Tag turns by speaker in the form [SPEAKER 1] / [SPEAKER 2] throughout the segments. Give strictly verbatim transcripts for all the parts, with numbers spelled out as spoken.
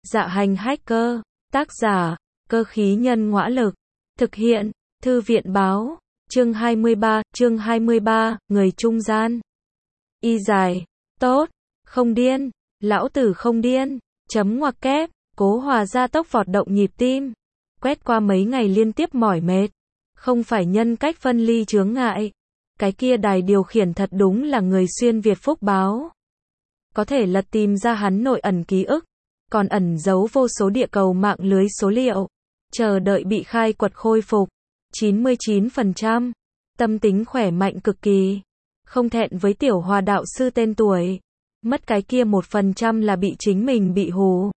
[SPEAKER 1] Dạ hành hacker, tác giả, cơ khí nhân ngõa lực, thực hiện, thư viện báo, chương hai mươi ba, chương hai mươi ba, người trung gian. Y dài, tốt, không điên, lão tử không điên, chấm ngoặc kép, Cố Hòa gia tốc vọt động nhịp tim, quét qua mấy ngày liên tiếp mỏi mệt, không phải nhân cách phân ly chướng ngại, cái kia đài điều khiển thật đúng là người xuyên Việt phúc báo. Có thể lật tìm ra hắn nội ẩn ký ức, còn ẩn giấu vô số địa cầu mạng lưới số liệu, chờ đợi bị khai quật khôi phục. chín mươi chín phần trăm, tâm tính khỏe mạnh cực kỳ, không thẹn với tiểu Hòa đạo sư tên tuổi, mất cái kia một phần trăm là bị chính mình bị hù.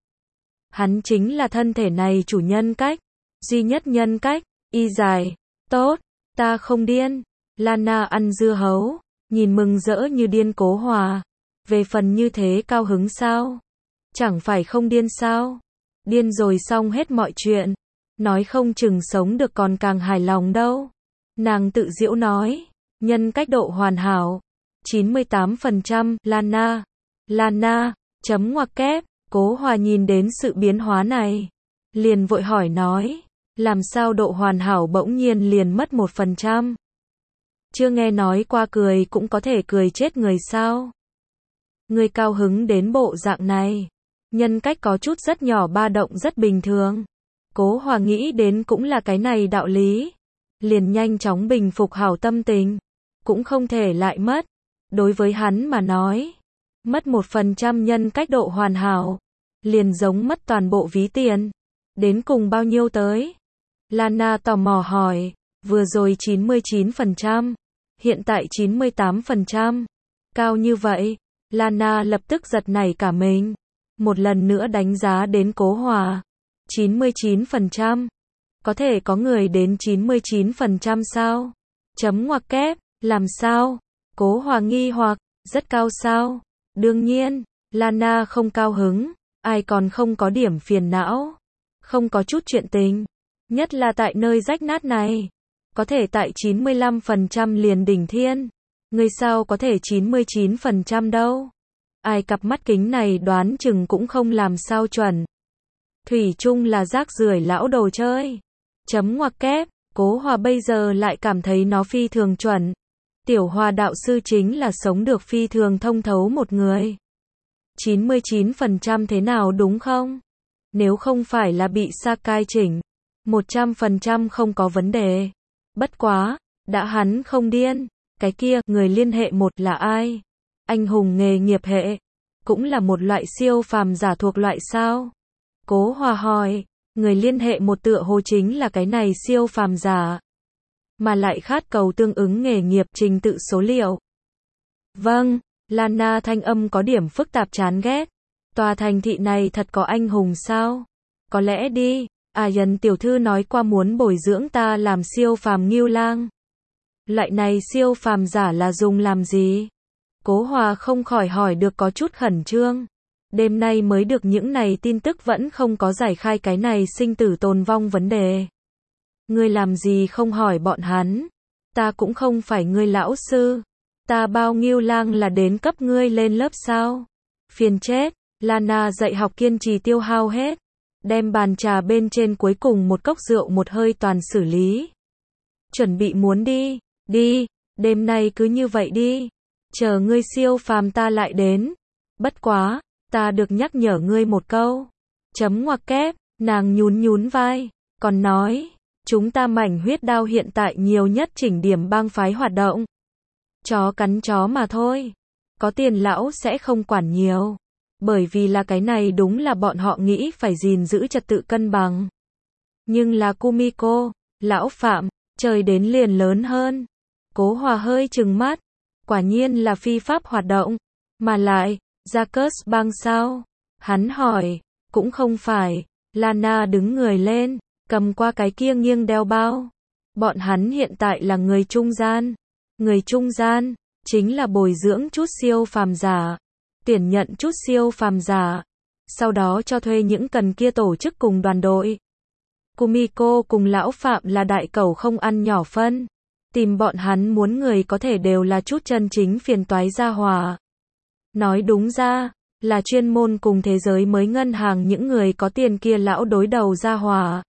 [SPEAKER 1] Hắn chính là thân thể này chủ nhân cách, duy nhất nhân cách. Y dài, tốt, ta không điên. Lana ăn dưa hấu, nhìn mừng rỡ như điên Cố Hòa. Về phần như thế cao hứng sao? Chẳng phải không điên sao? Điên rồi xong hết mọi chuyện, nói không chừng sống được còn càng hài lòng đâu. Nàng tự giễu nói, nhân cách độ hoàn hảo, chín mươi tám phần trăm, Lana. Lana, chấm ngoặc kép, Cố Hòa nhìn đến sự biến hóa này, liền vội hỏi nói, làm sao độ hoàn hảo bỗng nhiên liền mất một phần trăm? Chưa nghe nói qua cười cũng có thể cười chết người sao? Người cao hứng đến bộ dạng này, nhân cách có chút rất nhỏ ba động rất bình thường. Cố Hòa nghĩ đến cũng là cái này đạo lý, liền nhanh chóng bình phục hảo tâm tình, cũng không thể lại mất. Đối với hắn mà nói, mất một phần trăm nhân cách độ hoàn hảo, liền giống mất toàn bộ ví tiền. Đến cùng bao nhiêu tới? Lana tò mò hỏi, vừa rồi chín mươi chín phần trăm, hiện tại chín mươi tám phần trăm, cao như vậy. Lana lập tức giật nảy cả mình, một lần nữa đánh giá đến Cố Hòa. chín mươi chín phần trăm, có thể có người đến chín mươi chín phần trăm sao? Chấm ngoặc kép, làm sao? Cố Hòa nghi hoặc, rất cao sao? Đương nhiên, Lana không cao hứng, ai còn không có điểm phiền não, không có chút chuyện tình, nhất là tại nơi rách nát này, có thể tại chín mươi lăm phần trăm liền đỉnh thiên, người sao có thể chín mươi chín phần trăm đâu? Ai cặp mắt kính này đoán chừng cũng không làm sao chuẩn. Thủy chung là rác rưởi lão đồ chơi. Chấm ngoặc kép, Cố Hòa bây giờ lại cảm thấy nó phi thường chuẩn. Tiểu Hòa đạo sư chính là sống được phi thường thông thấu một người. chín mươi chín phần trăm thế nào đúng không? Nếu không phải là bị Sakai chỉnh, một trăm phần trăm không có vấn đề. Bất quá, đã hắn không điên, cái kia, người liên hệ một là ai? Anh hùng nghề nghiệp hệ, cũng là một loại siêu phàm giả thuộc loại sao? Cố Hòa hỏi, người liên hệ một tựa hồ chính là cái này siêu phàm giả, mà lại khát cầu tương ứng nghề nghiệp trình tự số liệu. Vâng, Lana thanh âm có điểm phức tạp chán ghét. Tòa thành thị này thật có anh hùng sao? Có lẽ đi, à Dần tiểu thư nói qua muốn bồi dưỡng ta làm siêu phàm Ngưu Lang. Loại này siêu phàm giả là dùng làm gì? Cố Hòa không khỏi hỏi được có chút khẩn trương. Đêm nay mới được những này tin tức vẫn không có giải khai cái này sinh tử tồn vong vấn đề. Ngươi làm gì không hỏi bọn hắn? Ta cũng không phải ngươi lão sư. Ta bao Ngưu Lang là đến cấp ngươi lên lớp sao? Phiền chết, Lana dạy học kiên trì tiêu hao hết. Đem bàn trà bên trên cuối cùng một cốc rượu một hơi toàn xử lý. Chuẩn bị muốn đi, đi, đêm nay cứ như vậy đi. Chờ ngươi siêu phàm ta lại đến. Bất quá, ta được nhắc nhở ngươi một câu. Chấm ngoặc kép, nàng nhún nhún vai, còn nói, chúng ta mảnh huyết đao hiện tại nhiều nhất chỉnh điểm bang phái hoạt động. Chó cắn chó mà thôi. Có tiền lão sẽ không quản nhiều. Bởi vì là cái này đúng là bọn họ nghĩ phải gìn giữ trật tự cân bằng. Nhưng là Kumiko, lão phạm, trời đến liền lớn hơn. Cố Hòa hơi trừng mắt. Quả nhiên là phi pháp hoạt động. Mà lại, Jacques bang sao? Hắn hỏi, cũng không phải. Lana đứng người lên, cầm qua cái kia nghiêng đeo bao. Bọn hắn hiện tại là người trung gian. Người trung gian, chính là bồi dưỡng chút siêu phàm giả, tuyển nhận chút siêu phàm giả, sau đó cho thuê những cần kia tổ chức cùng đoàn đội. Kumiko cùng lão phạm là đại cẩu không ăn nhỏ phân. Tìm bọn hắn muốn người có thể đều là chút chân chính phiền toái gia hỏa. Nói đúng ra, là chuyên môn cùng thế giới mới ngân hàng những người có tiền kia lão đối đầu ra hòa.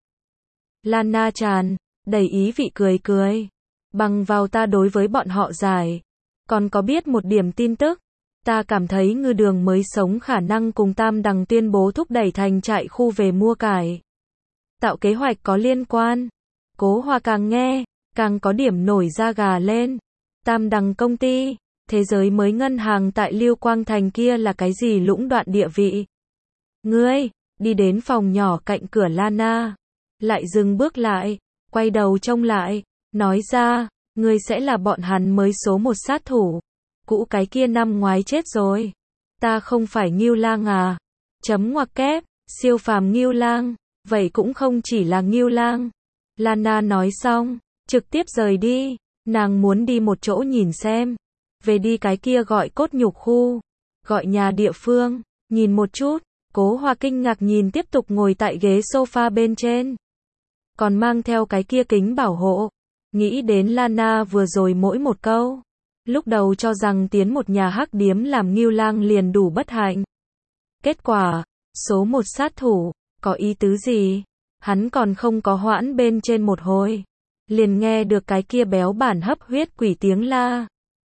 [SPEAKER 1] Lana Tràn, đầy ý vị cười cười. Bằng vào ta đối với bọn họ giải. Còn có biết một điểm tin tức. Ta cảm thấy ngư đường mới sống khả năng cùng Tam Đằng tuyên bố thúc đẩy thành trại khu về mua cải. Tạo kế hoạch có liên quan. Cố Hòa càng nghe, càng có điểm nổi da gà lên. Tam Đằng công ty, thế giới mới ngân hàng tại Lưu Quang Thành kia là cái gì lũng đoạn địa vị. Ngươi, đi đến phòng nhỏ cạnh cửa Lana. Lại dừng bước lại, quay đầu trông lại, nói ra, ngươi sẽ là bọn hắn mới số một sát thủ. Cũ cái kia năm ngoái chết rồi. Ta không phải Ngưu Lang à? Chấm ngoặc kép, siêu phàm Ngưu Lang, vậy cũng không chỉ là Ngưu Lang. Lana nói xong, trực tiếp rời đi, nàng muốn đi một chỗ nhìn xem. Về đi cái kia gọi cốt nhục khu, gọi nhà địa phương, nhìn một chút. Cố Hòa kinh ngạc nhìn tiếp tục ngồi tại ghế sofa bên trên. Còn mang theo cái kia kính bảo hộ. Nghĩ đến Lana vừa rồi mỗi một câu. Lúc đầu cho rằng tiến một nhà hắc điếm làm Ngưu Lang liền đủ bất hạnh. Kết quả, số một sát thủ, có ý tứ gì? Hắn còn không có hoãn bên trên một hồi. Liền nghe được cái kia béo bản hấp huyết quỷ tiếng la.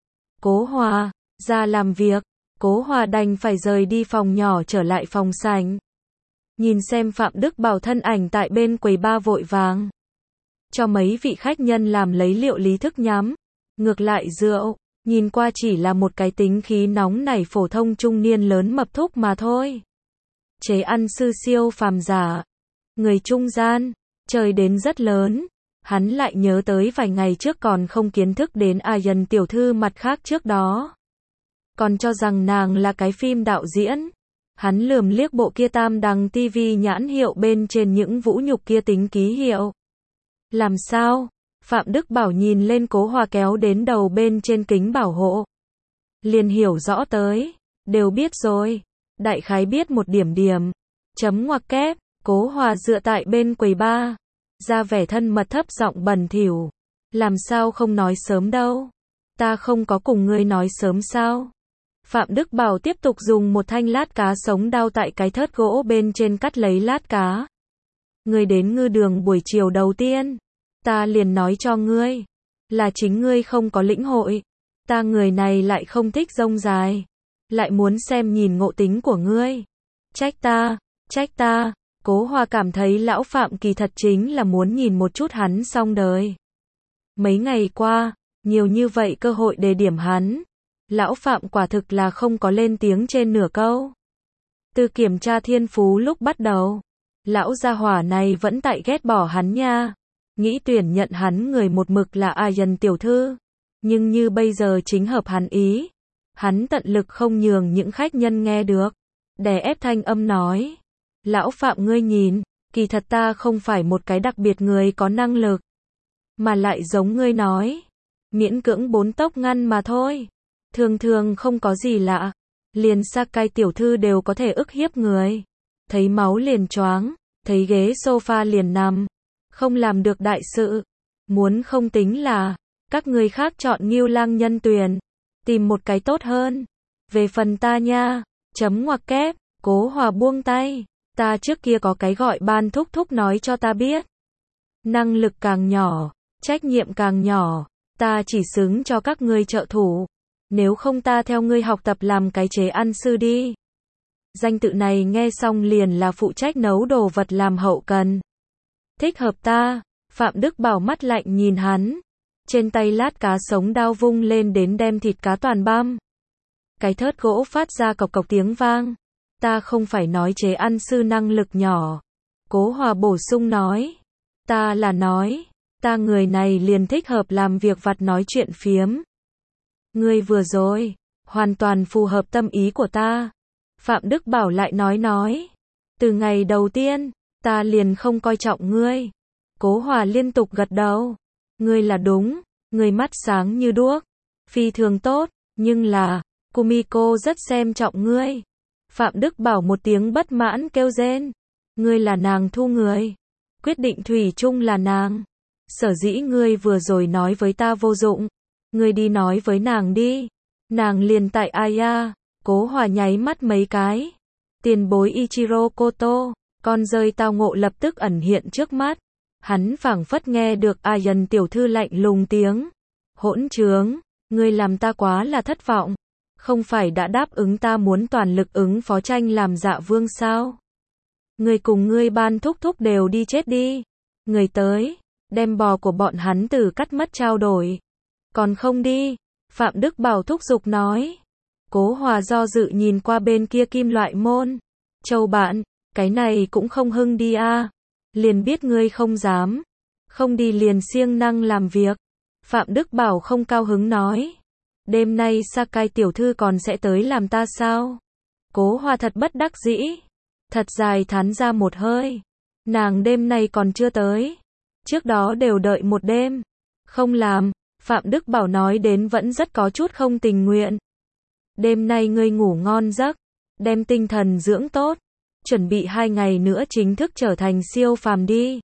[SPEAKER 1] Cố Hòa, ra làm việc. Cố Hòa đành phải rời đi phòng nhỏ trở lại phòng sảnh. Nhìn xem Phạm Đức Bảo thân ảnh tại bên quầy ba vội vàng. Cho mấy vị khách nhân làm lấy liệu lý thức nhắm. Ngược lại rượu, nhìn qua chỉ là một cái tính khí nóng nảy phổ thông trung niên lớn mập thúc mà thôi. Chế ăn sư siêu phàm giả. Người trung gian, trời đến rất lớn. Hắn lại nhớ tới vài ngày trước còn không kiến thức đến Ayan tiểu thư mặt khác trước đó. Còn cho rằng nàng là cái phim đạo diễn. Hắn lườm liếc bộ kia Tam Đằng ti vi nhãn hiệu bên trên những vũ nhục kia tính ký hiệu. Làm sao? Phạm Đức Bảo nhìn lên Cố Hòa kéo đến đầu bên trên kính bảo hộ. Liền hiểu rõ tới. Đều biết rồi. Đại khái biết một điểm điểm. Chấm ngoặc kép. Cố Hòa dựa tại bên quầy ba. Ra vẻ thân mật thấp giọng bẩn thỉu. Làm sao không nói sớm đâu? Ta không có cùng ngươi nói sớm sao? Phạm Đức Bảo tiếp tục dùng một thanh lát cá sống đao tại cái thớt gỗ bên trên cắt lấy lát cá. Ngươi đến ngư đường buổi chiều đầu tiên. Ta liền nói cho ngươi. Là chính ngươi không có lĩnh hội. Ta người này lại không thích rông dài. Lại muốn xem nhìn ngộ tính của ngươi. Trách ta, trách ta. Cố Hòa cảm thấy lão Phạm kỳ thật chính là muốn nhìn một chút hắn xong đời. Mấy ngày qua, nhiều như vậy cơ hội đề điểm hắn. Lão Phạm quả thực là không có lên tiếng trên nửa câu. Từ kiểm tra thiên phú lúc bắt đầu, lão gia hỏa này vẫn tại ghét bỏ hắn nha. Nghĩ tuyển nhận hắn người một mực là Ayan tiểu thư. Nhưng như bây giờ chính hợp hắn ý. Hắn tận lực không nhường những khách nhân nghe được. Đè ép thanh âm nói. Lão Phạm ngươi nhìn, kỳ thật ta không phải một cái đặc biệt người có năng lực. Mà lại giống ngươi nói. Miễn cưỡng bốn tốc ngăn mà thôi. Thường thường không có gì lạ. Liền Sakai tiểu thư đều có thể ức hiếp người. Thấy máu liền choáng. Thấy ghế sofa liền nằm. Không làm được đại sự. Muốn không tính là. Các người khác chọn Ngưu Lang nhân tuyển. Tìm một cái tốt hơn. Về phần ta nha. Chấm ngoặc kép. Cố Hòa buông tay. Ta trước kia có cái gọi ban thúc thúc nói cho ta biết. Năng lực càng nhỏ. Trách nhiệm càng nhỏ. Ta chỉ xứng cho các ngươi trợ thủ. Nếu không ta theo ngươi học tập làm cái chế ăn sư đi. Danh tự này nghe xong liền là phụ trách nấu đồ vật làm hậu cần. Thích hợp ta. Phạm Đức Bảo mắt lạnh nhìn hắn. Trên tay lát cá sống đao vung lên đến đem thịt cá toàn băm. Cái thớt gỗ phát ra cộc cộc tiếng vang. Ta không phải nói chế ăn sư năng lực nhỏ. Cố Hòa bổ sung nói. Ta là nói. Ta người này liền thích hợp làm việc vặt nói chuyện phiếm. Ngươi vừa rồi. Hoàn toàn phù hợp tâm ý của ta. Phạm Đức Bảo lại nói nói. Từ ngày đầu tiên. Ta liền không coi trọng ngươi. Cố Hòa liên tục gật đầu. Ngươi là đúng. Ngươi mắt sáng như đuốc. Phi thường tốt. Nhưng là. Kumiko rất xem trọng ngươi. Phạm Đức Bảo một tiếng bất mãn kêu rên. Ngươi là nàng thu người. Quyết định thủy chung là nàng. Sở dĩ ngươi vừa rồi nói với ta vô dụng. Ngươi đi nói với nàng đi. Nàng liền tại Aya. Cố Hòa nháy mắt mấy cái. Tiền bối Ichiro Koto, con rơi tao ngộ lập tức ẩn hiện trước mắt. Hắn phảng phất nghe được Ayan tiểu thư lạnh lùng tiếng. Hỗn trướng, ngươi làm ta quá là thất vọng. Không phải đã đáp ứng ta muốn toàn lực ứng phó tranh làm Dạ Vương sao? Ngươi cùng ngươi ban thúc thúc đều đi chết đi. Người tới, đem bò của bọn hắn từ cắt mất trao đổi. Còn không đi, Phạm Đức Bảo thúc giục nói. Cố Hòa do dự nhìn qua bên kia kim loại môn. Châu bạn, cái này cũng không hưng đi a. À. Liền biết ngươi không dám. Không đi liền siêng năng làm việc. Phạm Đức Bảo không cao hứng nói. Đêm nay Sakai tiểu thư còn sẽ tới làm ta sao? Cố Hòa thật bất đắc dĩ. Thật dài thán ra một hơi. Nàng đêm nay còn chưa tới. Trước đó đều đợi một đêm. Không làm, Phạm Đức Bảo nói đến vẫn rất có chút không tình nguyện. Đêm nay ngươi ngủ ngon giấc. Đem tinh thần dưỡng tốt. Chuẩn bị hai ngày nữa chính thức trở thành siêu phàm đi.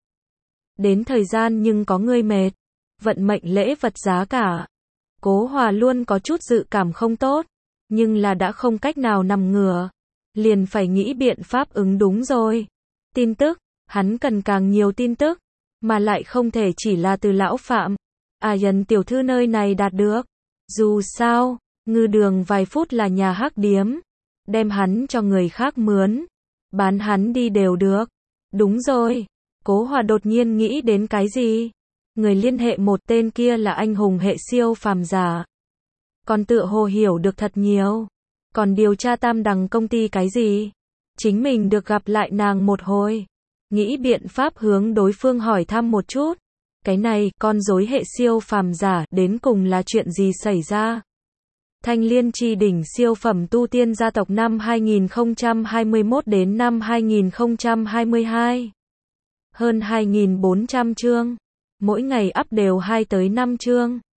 [SPEAKER 1] Đến thời gian nhưng có ngươi mệt. Vận mệnh lễ vật giá cả. Cố Hòa luôn có chút dự cảm không tốt. Nhưng là đã không cách nào nằm ngửa. Liền phải nghĩ biện pháp ứng đúng rồi. Tin tức, hắn cần càng nhiều tin tức. Mà lại không thể chỉ là từ lão Phạm. Ayan tiểu thư nơi này đạt được. Dù sao, ngư đường vài phút là nhà hắc điếm. Đem hắn cho người khác mướn. Bán hắn đi đều được. Đúng rồi. Cố Hòa đột nhiên nghĩ đến cái gì? Người liên hệ một tên kia là anh hùng hệ siêu phàm giả. Còn tựa hồ hiểu được thật nhiều. Còn điều tra tam đằng công ty cái gì? Chính mình được gặp lại nàng một hồi. Nghĩ biện pháp hướng đối phương hỏi thăm một chút. Cái này, con rối hệ siêu phàm giả, đến cùng là chuyện gì xảy ra? Thanh Liên Chi đỉnh siêu phẩm tu tiên gia tộc năm hai nghìn không trăm hai mươi mốt đến năm hai nghìn không trăm hai mươi hai. Hơn hai nghìn bốn trăm chương. Mỗi ngày up đều hai tới năm chương.